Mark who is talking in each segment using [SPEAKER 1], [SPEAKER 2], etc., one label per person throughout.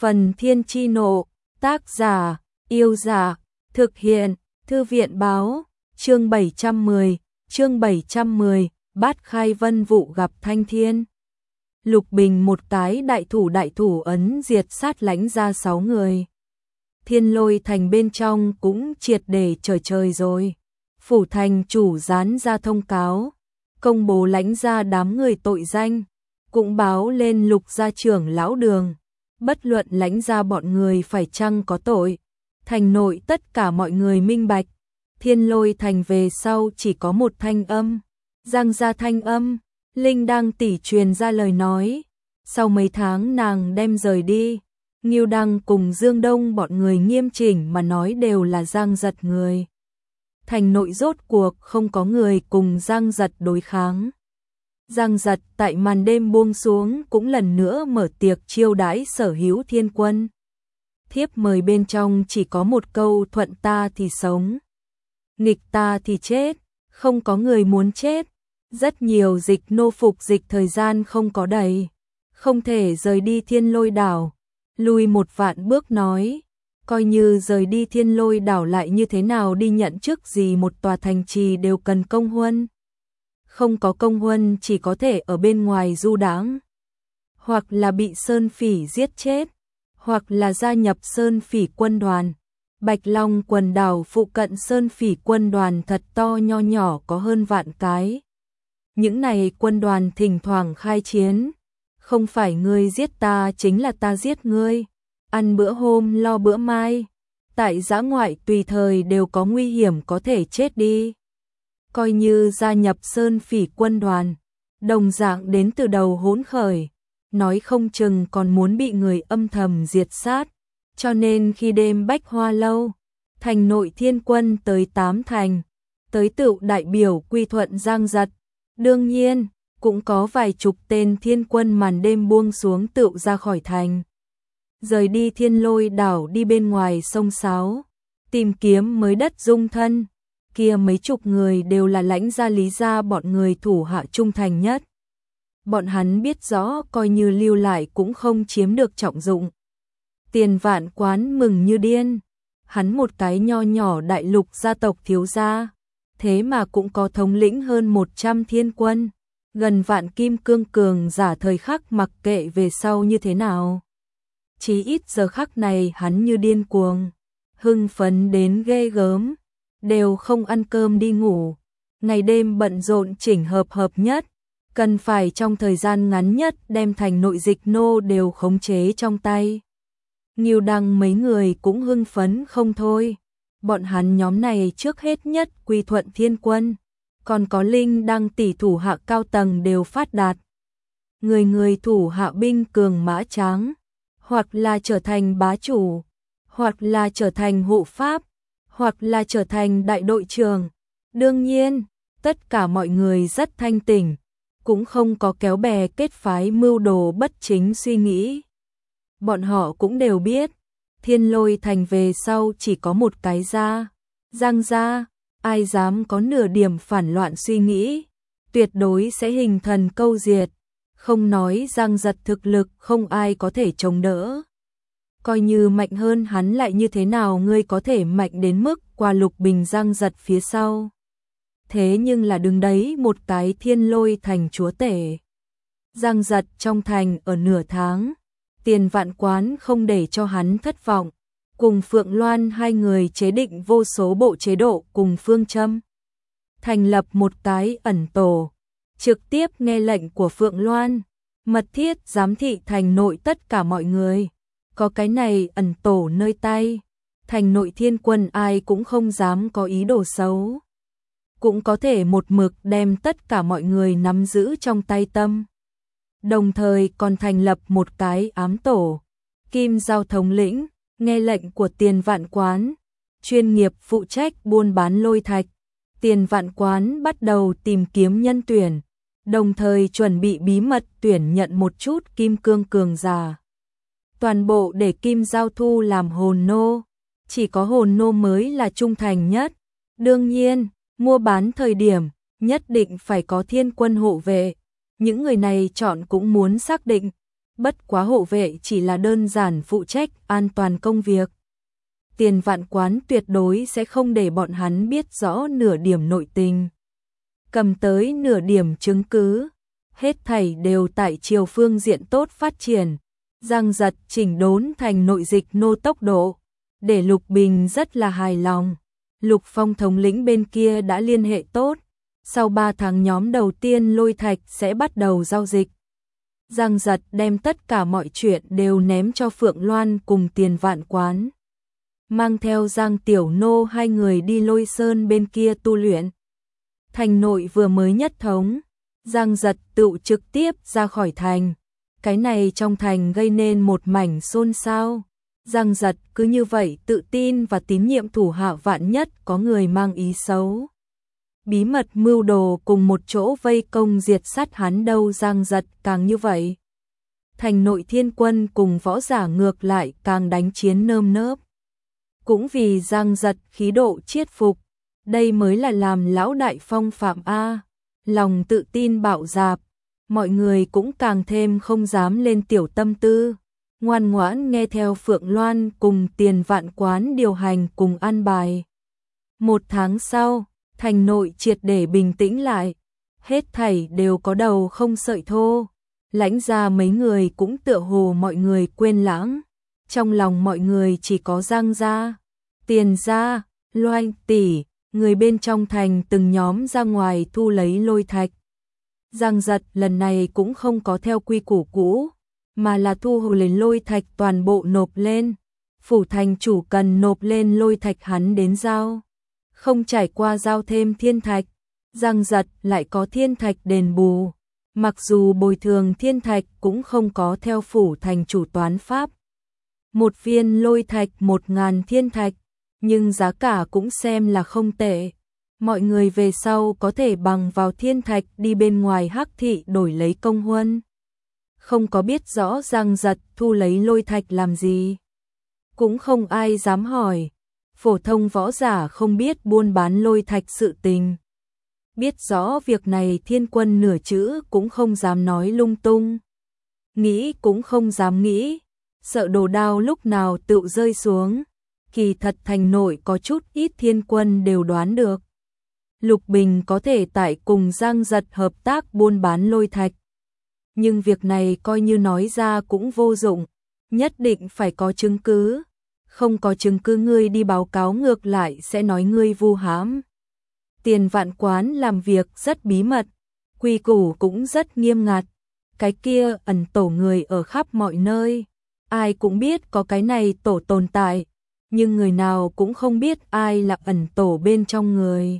[SPEAKER 1] Phần Thiên Chi Nộ, tác giả, Yêu Dạ, thực hiện, Thư viện Báo, chương 710, Bát Khai Vân Vụ gặp Thanh Thiên. Lục Bình một cái đại thủ ấn diệt sát lãnh ra 6 người. Thiên Lôi Thành bên trong cũng triệt để trời rồi. Phủ thành chủ dán ra thông cáo, công bố lãnh ra đám người tội danh, cũng báo lên Lục gia trưởng lão Đường. Bất luận lãnh ra bọn người phải chăng có tội, thành nội tất cả mọi người minh bạch. Thiên Lôi Thành về sau chỉ có một thanh âm, Giang gia thanh âm. Linh Đăng tỷ truyền ra lời nói, sau mấy tháng nàng đem rời đi. Ngưu Đăng cùng Dương Đông bọn người nghiêm chỉnh mà nói đều là Giang Giật người. Thành nội rốt cuộc không có người cùng Giang Giật đối kháng. Giang Giật tại màn đêm buông xuống cũng lần nữa mở tiệc chiêu đãi sở hữu thiên quân. Thiếp mời bên trong chỉ có một câu: thuận ta thì sống, nghịch ta thì chết, không có người muốn chết. Rất nhiều dịch nô phục dịch thời gian không có đầy, không thể rời đi Thiên Lôi đảo. Lùi một vạn bước nói, coi như rời đi Thiên Lôi đảo lại như thế nào đi nhận chức gì, một tòa thành trì đều cần công huân. Không có công huân chỉ có thể ở bên ngoài du đãng, hoặc là bị Sơn Phỉ giết chết, hoặc là gia nhập Sơn Phỉ quân đoàn. Bạch Long quần đảo phụ cận Sơn Phỉ quân đoàn thật to nho nhỏ có hơn vạn cái. Những này quân đoàn thỉnh thoảng khai chiến, không phải ngươi giết ta chính là ta giết ngươi, ăn bữa hôm lo bữa mai, tại dã ngoại tùy thời đều có nguy hiểm có thể chết đi. Coi như gia nhập Sơn Phỉ quân đoàn, đồng dạng đến từ đầu hỗn khởi, nói không chừng còn muốn bị người âm thầm diệt sát. Cho nên khi đêm Bách Hoa Lâu, thành nội thiên quân tới 8 thành, tới tựu đại biểu quy thuận Giang Giật. Đương nhiên, cũng có vài chục tên thiên quân màn đêm buông xuống tựu ra khỏi thành. Rời đi Thiên Lôi đảo đi bên ngoài sông Sáo, tìm kiếm mới đất dung thân. Kia mấy chục người đều là lãnh gia Lý gia bọn người thủ hạ trung thành nhất. Bọn hắn biết rõ coi như lưu lại cũng không chiếm được trọng dụng. Tiền Vạn Quán mừng như điên, hắn một cái nho nhỏ đại lục gia tộc thiếu gia, thế mà cũng có thống lĩnh hơn 100 thiên quân, gần vạn kim cương cường giả. Thời khắc mặc kệ về sau như thế nào, chí ít giờ khắc này hắn như điên cuồng, hưng phấn đến ghê gớm, đều không ăn cơm đi ngủ, ngày đêm bận rộn chỉnh hợp nhất, cần phải trong thời gian ngắn nhất đem thành nội dịch nô đều khống chế trong tay. Ngưu Đăng mấy người cũng hưng phấn không thôi. Bọn hắn nhóm này trước hết nhất quy thuận thiên quân, còn có Linh Đăng tỷ thủ hạ cao tầng đều phát đạt. Người thủ hạ binh cường mã tráng, hoặc là trở thành bá chủ, hoặc là trở thành hộ pháp, hoặc là trở thành đại đội trưởng. Đương nhiên, tất cả mọi người rất thanh tỉnh, cũng không có kéo bè kết phái mưu đồ bất chính suy nghĩ. Bọn họ cũng đều biết, Thiên Lôi Thành về sau chỉ có một cái gia, Giang gia, ai dám có nửa điểm phản loạn suy nghĩ, tuyệt đối sẽ hình thần câu diệt. Không nói Giang Giật thực lực không ai có thể chống đỡ, coi như mạnh hơn hắn lại như thế nào, ngươi có thể mạnh đến mức qua Lục Bình Giang Giật phía sau. Thế nhưng là đứng đấy một cái Thiên Lôi Thành chúa tể. Giang Giật trong thành ở nửa tháng, Tiền Vạn Quán không để cho hắn thất vọng, cùng Phượng Loan hai người chế định vô số bộ chế độ cùng phương châm. Thành lập một cái ẩn tổ, trực tiếp nghe lệnh của Phượng Loan, mật thiết giám thị thành nội tất cả mọi người. Có cái này ẩn tổ nơi tay, thành nội thiên quân ai cũng không dám có ý đồ xấu, cũng có thể một mực đem tất cả mọi người nắm giữ trong tay tâm. Đồng thời còn thành lập một cái ám tổ, Kim Giao thống lĩnh, nghe lệnh của Tiền Vạn Quán, chuyên nghiệp phụ trách buôn bán lôi thạch. Tiền Vạn Quán bắt đầu tìm kiếm nhân tuyển, đồng thời chuẩn bị bí mật tuyển nhận một chút kim cương cường giả. Toàn bộ để Kim Giao thu làm hồn nô, chỉ có hồn nô mới là trung thành nhất. Đương nhiên, mua bán thời điểm, nhất định phải có thiên quân hộ vệ. Những người này chọn cũng muốn xác định, bất quá hộ vệ chỉ là đơn giản phụ trách an toàn công việc. Tiền Vạn Quán tuyệt đối sẽ không để bọn hắn biết rõ nửa điểm nội tình. Cầm tới nửa điểm chứng cứ, hết thảy đều tại chiều phương diện tốt phát triển, Giang Giật chỉnh đốn thành nội dịch nô tốc độ, để Lục Bình rất là hài lòng. Lục Phong thống lĩnh bên kia đã liên hệ tốt, sau 3 tháng nhóm đầu tiên lôi thạch sẽ bắt đầu giao dịch. Giang Giật đem tất cả mọi chuyện đều ném cho Phượng Loan cùng Tiền Vạn Quán. Mang theo Giang Tiểu Nô hai người đi Lôi Sơn bên kia tu luyện. Thành nội vừa mới nhất thống, Giang Giật tự trực tiếp ra khỏi thành. Cái này trong thành gây nên một mảnh xôn xao. Giang Giật cứ như vậy tự tin và tín nhiệm thủ hạ, vạn nhất có người mang ý xấu, bí mật mưu đồ cùng một chỗ vây công diệt sát hắn đâu. Giang Giật càng như vậy, thành nội thiên quân cùng võ giả ngược lại càng đánh chiến nơm nớp. Cũng vì Giang Giật khí độ chiết phục, đây mới là làm lão đại phong phạm a. Lòng tự tin bạo dạp, mọi người cũng càng thêm không dám lên tiểu tâm tư, ngoan ngoãn nghe theo Phượng Loan cùng Tiền Vạn Quán điều hành cùng an bài. 1 tháng sau, thành nội triệt để bình tĩnh lại, hết thảy đều có đầu không sợi thô. Lãnh gia mấy người cũng tựa hồ mọi người quên lãng, trong lòng mọi người chỉ có Giang gia, Tiền gia, Loan tỷ, người bên trong thành từng nhóm ra ngoài thu lấy lôi thạch. Giang Giật lần này cũng không có theo quy củ cũ, mà là thu hồi lấy lôi thạch toàn bộ nộp lên. Phủ thành chủ cần nộp lên lôi thạch hắn đến giao, không trải qua giao thêm thiên thạch. Giang Giật lại có thiên thạch đền bù, mặc dù bồi thường thiên thạch cũng không có theo phủ thành chủ toán pháp. Một viên lôi thạch 1000 thiên thạch, nhưng giá cả cũng xem là không tệ. Mọi người về sau có thể bằng vào thiên thạch đi bên ngoài hắc thị đổi lấy công huân. Không có biết rõ Giang Giật thu lấy lôi thạch làm gì, cũng không ai dám hỏi. Phổ thông võ giả không biết buôn bán lôi thạch sự tình, biết rõ việc này thiên quân nửa chữ cũng không dám nói lung tung, nghĩ cũng không dám nghĩ, sợ đồ đao lúc nào tự rơi xuống. Kỳ thật thành nội có chút ít thiên quân đều đoán được Lục Bình có thể tại cùng Giang Giật hợp tác buôn bán lôi thạch, nhưng việc này coi như nói ra cũng vô dụng, nhất định phải có chứng cứ. Không có chứng cứ ngươi đi báo cáo ngược lại sẽ nói ngươi vu hãm. Tiền Vạn Quán làm việc rất bí mật, quy củ cũng rất nghiêm ngặt. Cái kia ẩn tổ người ở khắp mọi nơi, ai cũng biết có cái này tổ tồn tại, nhưng người nào cũng không biết ai là ẩn tổ bên trong người.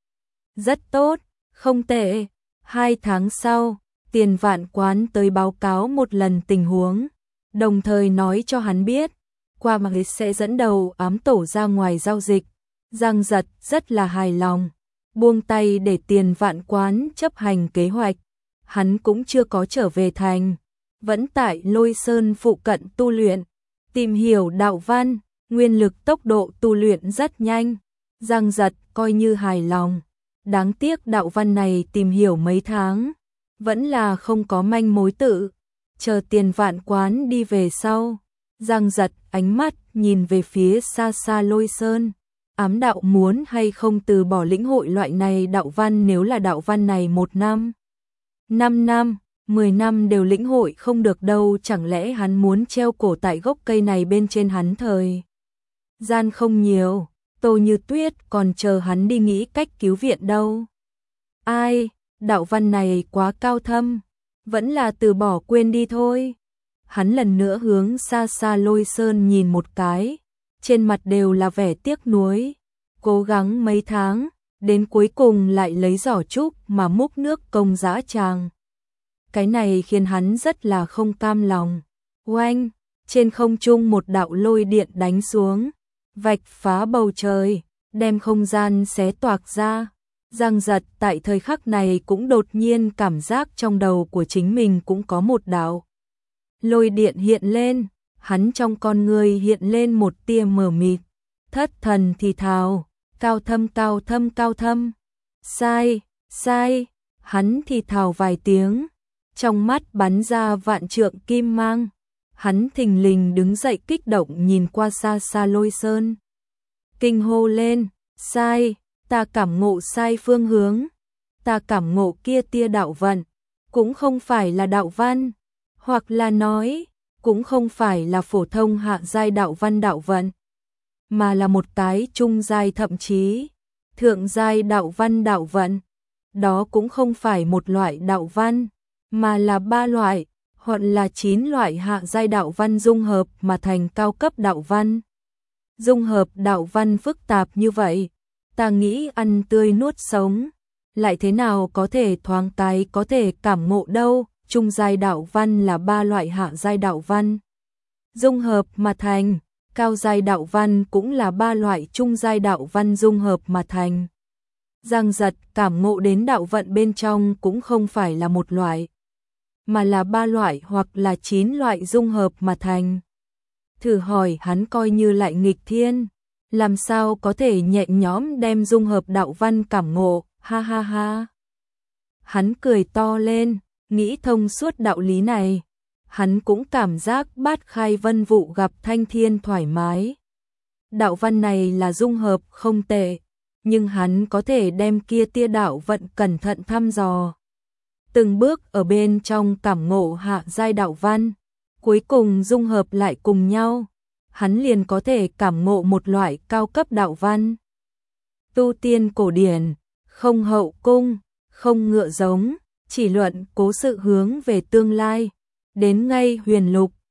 [SPEAKER 1] Rất tốt, không tệ. 2 tháng sau, Tiền Vạn Quán tới báo cáo một lần tình huống, đồng thời nói cho hắn biết, qua mà sẽ dẫn đầu ám tổ ra ngoài giao dịch. Giang Giật rất là hài lòng, buông tay để Tiền Vạn Quán chấp hành kế hoạch. Hắn cũng chưa có trở về thành, vẫn tại Lôi Sơn phụ cận tu luyện, tìm hiểu đạo văn, nguyên lực tốc độ tu luyện rất nhanh. Giang Giật coi như hài lòng, đáng tiếc đạo văn này tìm hiểu mấy tháng, vẫn là không có manh mối tự. Chờ Tiền Vạn Quán đi về sau, Giang Giật ánh mắt nhìn về phía xa xa Lôi Sơn, ám đạo muốn hay không từ bỏ lĩnh hội loại này đạo văn. Nếu là đạo văn này 1 năm, 5 năm, 10 năm đều lĩnh hội không được đâu, chẳng lẽ hắn muốn treo cổ tại gốc cây này bên trên? Hắn thời gian không nhiều, Tô Như Tuyết còn chờ hắn đi nghĩ cách cứu viện đâu. Ai, đạo văn này quá cao thâm, vẫn là từ bỏ quên đi thôi. Hắn lần nữa hướng xa xa Lôi Sơn nhìn một cái, trên mặt đều là vẻ tiếc nuối. Cố gắng mấy tháng, đến cuối cùng lại lấy giỏ trúc mà múc nước công dã tràng. Cái này khiến hắn rất là không cam lòng. Oanh, trên không trung một đạo lôi điện đánh xuống, vạch phá bầu trời, đem không gian xé toạc ra. Giang Giật tại thời khắc này cũng đột nhiên cảm giác trong đầu của chính mình cũng có một đạo lôi điện hiện lên, hắn trong con người hiện lên một tia mờ mịt, thất thần thì thào, cao thâm cao thâm cao thâm. Sai, sai, hắn thì thào vài tiếng, trong mắt bắn ra vạn trượng kim mang. Hắn thình lình đứng dậy kích động nhìn qua xa xa Lôi Sơn. Kinh hô lên, sai, ta cảm ngộ sai phương hướng. Ta cảm ngộ kia tia đạo vận, cũng không phải là đạo văn, hoặc là nói, cũng không phải là phổ thông hạ giai đạo văn đạo vận, mà là một cái trung giai thậm chí thượng giai đạo văn đạo vận. Đó cũng không phải một loại đạo văn, mà là 3 loại, hoặc là 9 loại hạ giai đạo văn dung hợp mà thành cao cấp đạo văn. Dung hợp đạo văn phức tạp như vậy, ta nghĩ ăn tươi nuốt sống, lại thế nào có thể thoáng cái có thể cảm ngộ đâu. Trung giai đạo văn là 3 loại hạ giai đạo văn dung hợp mà thành, cao giai đạo văn cũng là 3 loại trung giai đạo văn dung hợp mà thành. Giang Giật cảm ngộ đến đạo vận bên trong cũng không phải là một loại, mà là 3 loại hoặc là 9 loại dung hợp mà thành. Thử hỏi hắn coi như lại nghịch thiên, làm sao có thể nhẹ nhõm đem dung hợp đạo văn cảm ngộ, ha ha ha. Hắn cười to lên, nghĩ thông suốt đạo lý này. Hắn cũng cảm giác Bát Khai Vân Vụ gặp Thanh Thiên thoải mái. Đạo văn này là dung hợp không tệ, nhưng hắn có thể đem kia tia đạo vận cẩn thận thăm dò. Từng bước ở bên trong cảm ngộ hạ giai đạo văn, cuối cùng dung hợp lại cùng nhau, hắn liền có thể cảm ngộ một loại cao cấp đạo văn. Tu tiên cổ điển, không hậu cung, không ngựa giống, chỉ luận cố sự hướng về tương lai, đến ngay huyền lục,